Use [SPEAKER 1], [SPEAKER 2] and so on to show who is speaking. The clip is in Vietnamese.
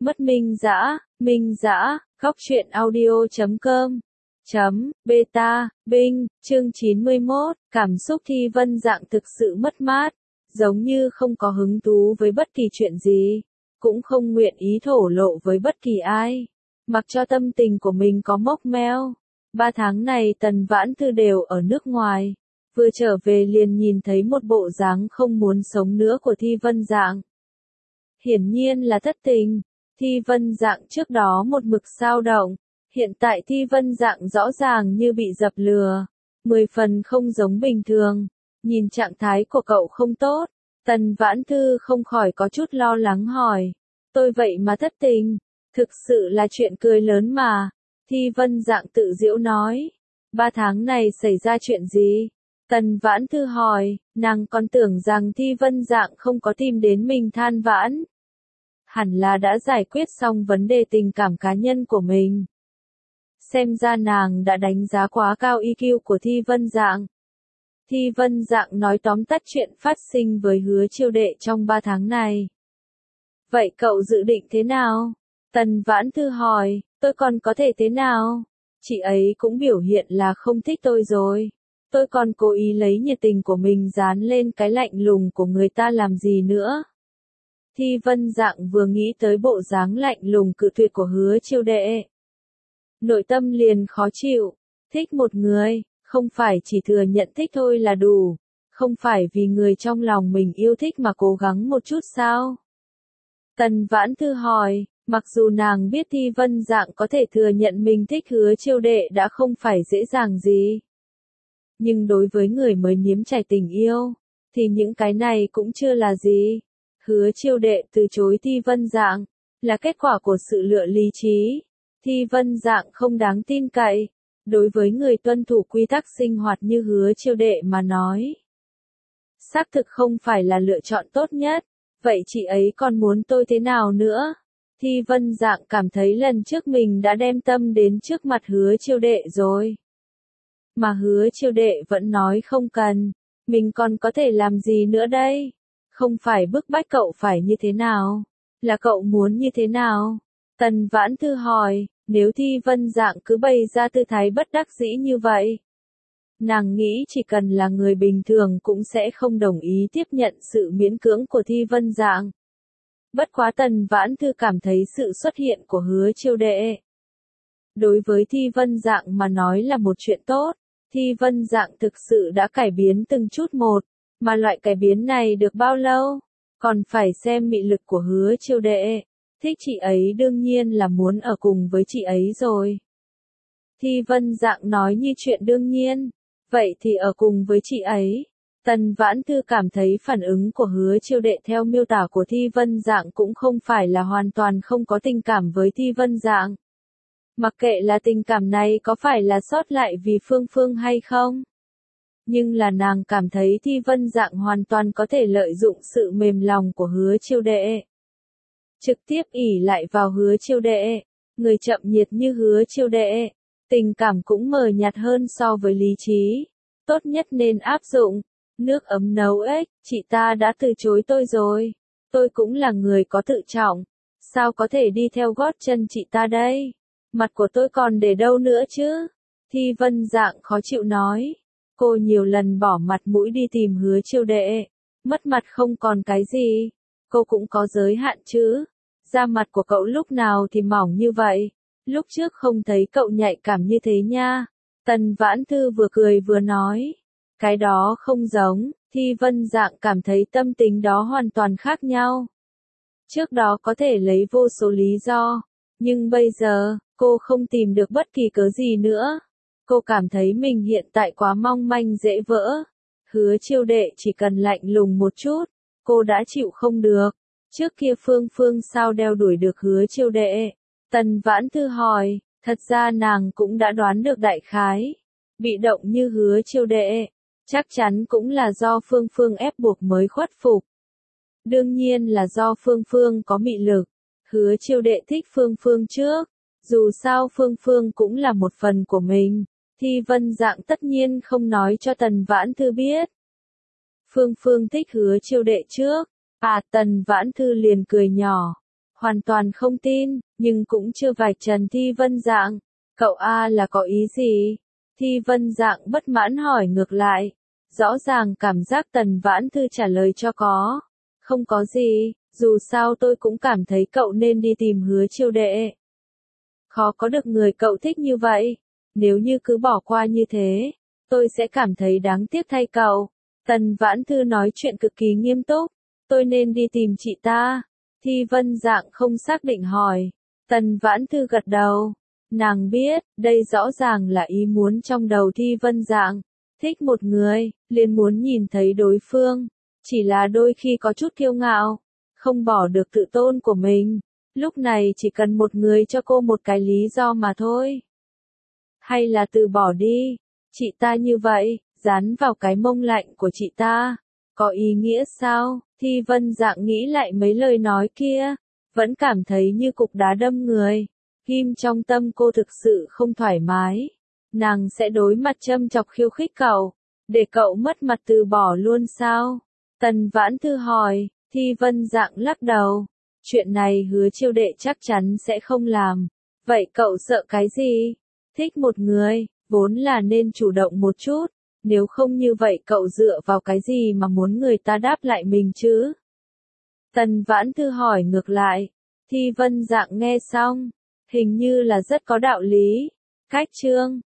[SPEAKER 1] Mất Minh Dã, Góc truyện audio.com. Beta, Binh, chương 91, cảm xúc Thi Vân Dạng thực sự mất mát, giống như không có hứng thú với bất kỳ chuyện gì, cũng không nguyện ý thổ lộ với bất kỳ ai, mặc cho tâm tình của mình có mốc meo. 3 tháng này Tần Vãn Thư đều ở nước ngoài, vừa trở về liền nhìn thấy một bộ dáng không muốn sống nữa của Thi Vân Dạng. Hiển nhiên là thất tình. Thi Vân Dạng trước đó một mực xao động, hiện tại Thi Vân Dạng rõ ràng như bị dập lừa, 10 phần không giống bình thường, nhìn trạng thái của cậu không tốt, Tần Vãn Thư không khỏi có chút lo lắng hỏi, tôi vậy mà thất tình, thực sự là chuyện cười lớn mà, Thi Vân Dạng tự giễu nói, 3 tháng này xảy ra chuyện gì? Tần Vãn Thư hỏi, nàng còn tưởng rằng Thi Vân Dạng không có tìm đến mình than vãn. Hẳn là đã giải quyết xong vấn đề tình cảm cá nhân của mình. Xem ra nàng đã đánh giá quá cao EQ của Thi Vân Dạng. Thi Vân Dạng nói tóm tắt chuyện phát sinh với Hứa Chiêu Đệ trong 3 tháng này. Vậy cậu dự định thế nào? Tần Vãn Thư hỏi, tôi còn có thể thế nào? Chị ấy cũng biểu hiện là không thích tôi rồi. Tôi còn cố ý lấy nhiệt tình của mình dán lên cái lạnh lùng của người ta làm gì nữa? Thi Vân Dạng vừa nghĩ tới bộ dáng lạnh lùng cự tuyệt của Hứa Chiêu Đệ. Nội tâm liền khó chịu, thích một người, không phải chỉ thừa nhận thích thôi là đủ, không phải vì người trong lòng mình yêu thích mà cố gắng một chút sao? Tần Vãn Thư hỏi, mặc dù nàng biết Thi Vân Dạng có thể thừa nhận mình thích Hứa Chiêu Đệ đã không phải dễ dàng gì. Nhưng đối với người mới nếm trải tình yêu, thì những cái này cũng chưa là gì. Hứa Chiêu Đệ từ chối Thi Vân Dạng, là kết quả của sự lựa lý trí. Thi Vân Dạng không đáng tin cậy, đối với người tuân thủ quy tắc sinh hoạt như Hứa Chiêu Đệ mà nói. Xác thực không phải là lựa chọn tốt nhất, vậy chị ấy còn muốn tôi thế nào nữa? Thi Vân Dạng cảm thấy lần trước mình đã đem tâm đến trước mặt Hứa Chiêu Đệ rồi. Mà Hứa Chiêu Đệ vẫn nói không cần, mình còn có thể làm gì nữa đây? Không phải bức bách cậu phải như thế nào, là cậu muốn như thế nào? Tần Vãn Thư hỏi, nếu Thi Vân Dạng cứ bày ra tư thái bất đắc dĩ như vậy. Nàng nghĩ chỉ cần là người bình thường cũng sẽ không đồng ý tiếp nhận sự miễn cưỡng của Thi Vân Dạng. Bất quá Tần Vãn Thư cảm thấy sự xuất hiện của Hứa Chiêu Đệ đối với Thi Vân Dạng mà nói là một chuyện tốt. Thi Vân Dạng thực sự đã cải biến từng chút một. Mà loại cải biến này được bao lâu? Còn phải xem mị lực của Hứa Chiêu Đệ. Thích chị ấy đương nhiên là muốn ở cùng với chị ấy rồi. Thi Vân Dạng nói như chuyện đương nhiên. Vậy thì ở cùng với chị ấy. Tần Vãn Thư cảm thấy phản ứng của Hứa Chiêu Đệ theo miêu tả của Thi Vân Dạng cũng không phải là hoàn toàn không có tình cảm với Thi Vân Dạng. Mặc kệ là tình cảm này có phải là sót lại vì Phương Phương hay không. Nhưng là nàng cảm thấy Thi Vân Dạng hoàn toàn có thể lợi dụng sự mềm lòng của Hứa Chiêu Đệ. Trực tiếp ỷ lại vào Hứa Chiêu Đệ, người chậm nhiệt như Hứa Chiêu Đệ, tình cảm cũng mờ nhạt hơn so với lý trí. Tốt nhất nên áp dụng, nước ấm nấu ếch, chị ta đã từ chối tôi rồi. Tôi cũng là người có tự trọng, sao có thể đi theo gót chân chị ta đây? Mặt của tôi còn để đâu nữa chứ? Thi Vân Dạng khó chịu nói. Cô nhiều lần bỏ mặt mũi đi tìm Hứa Chiêu Đệ, mất mặt không còn cái gì, cô cũng có giới hạn chứ. Da mặt của cậu lúc nào thì mỏng như vậy, lúc trước không thấy cậu nhạy cảm như thế nha. Tần Vãn Thư vừa cười vừa nói, cái đó không giống. Thi Vân Dạng cảm thấy tâm tính đó hoàn toàn khác nhau. Trước đó có thể lấy vô số lý do, nhưng bây giờ, cô không tìm được bất kỳ cớ gì nữa. Cô cảm thấy mình hiện tại quá mong manh dễ vỡ. Hứa Chiêu Đệ chỉ cần lạnh lùng một chút, cô đã chịu không được. Trước kia Phương Phương sao đeo đuổi được Hứa Chiêu Đệ? Tần Vãn Thư hỏi, thật ra nàng cũng đã đoán được đại khái. Bị động như Hứa Chiêu Đệ, chắc chắn cũng là do Phương Phương ép buộc mới khuất phục. Đương nhiên là do Phương Phương có mị lực. Hứa Chiêu Đệ thích Phương Phương trước, dù sao Phương Phương cũng là một phần của mình. Thi Vân Dạng tất nhiên không nói cho Tần Vãn Thư biết. Phương Phương thích Hứa Chiêu Đệ trước. Tần Vãn Thư liền cười nhỏ. hoàn toàn không tin, nhưng cũng chưa vạch trần Thi Vân Dạng. Cậu A là có ý gì? Thi Vân Dạng bất mãn hỏi ngược lại. Rõ ràng cảm giác Tần Vãn Thư trả lời cho có. Không có gì, dù sao tôi cũng cảm thấy cậu nên đi tìm Hứa Chiêu đệ. Khó có được người cậu thích như vậy. Nếu như cứ bỏ qua như thế, tôi sẽ cảm thấy đáng tiếc thay cậu. Tần Vãn Thư nói chuyện cực kỳ nghiêm túc. Tôi nên đi tìm chị ta. Thi Vân Dạng không xác định hỏi. Tần Vãn Thư gật đầu. Nàng biết, đây rõ ràng là ý muốn trong đầu Thi Vân Dạng. Thích một người, liền muốn nhìn thấy đối phương. Chỉ là đôi khi có chút kiêu ngạo, không bỏ được tự tôn của mình. Lúc này chỉ cần một người cho cô một cái lý do mà thôi. Hay là từ bỏ đi. Chị ta như vậy, dán vào cái mông lạnh của chị ta. Có ý nghĩa sao? Thi Vân Dạng nghĩ lại mấy lời nói kia. Vẫn cảm thấy như cục đá đâm người. Ghim trong tâm cô thực sự không thoải mái. Nàng sẽ đối mặt châm chọc khiêu khích cậu. Để cậu mất mặt từ bỏ luôn sao? Tần Vãn Thư hỏi. Thi Vân Dạng lắc đầu. Chuyện này Hứa Chiêu đệ chắc chắn sẽ không làm. Vậy cậu sợ cái gì? Thích một người, vốn là nên chủ động một chút. Nếu không như vậy cậu dựa vào cái gì mà muốn người ta đáp lại mình chứ? Tần Vãn Thư hỏi ngược lại. Thi Vân Dạng nghe xong, hình như là rất có đạo lý. Cách chương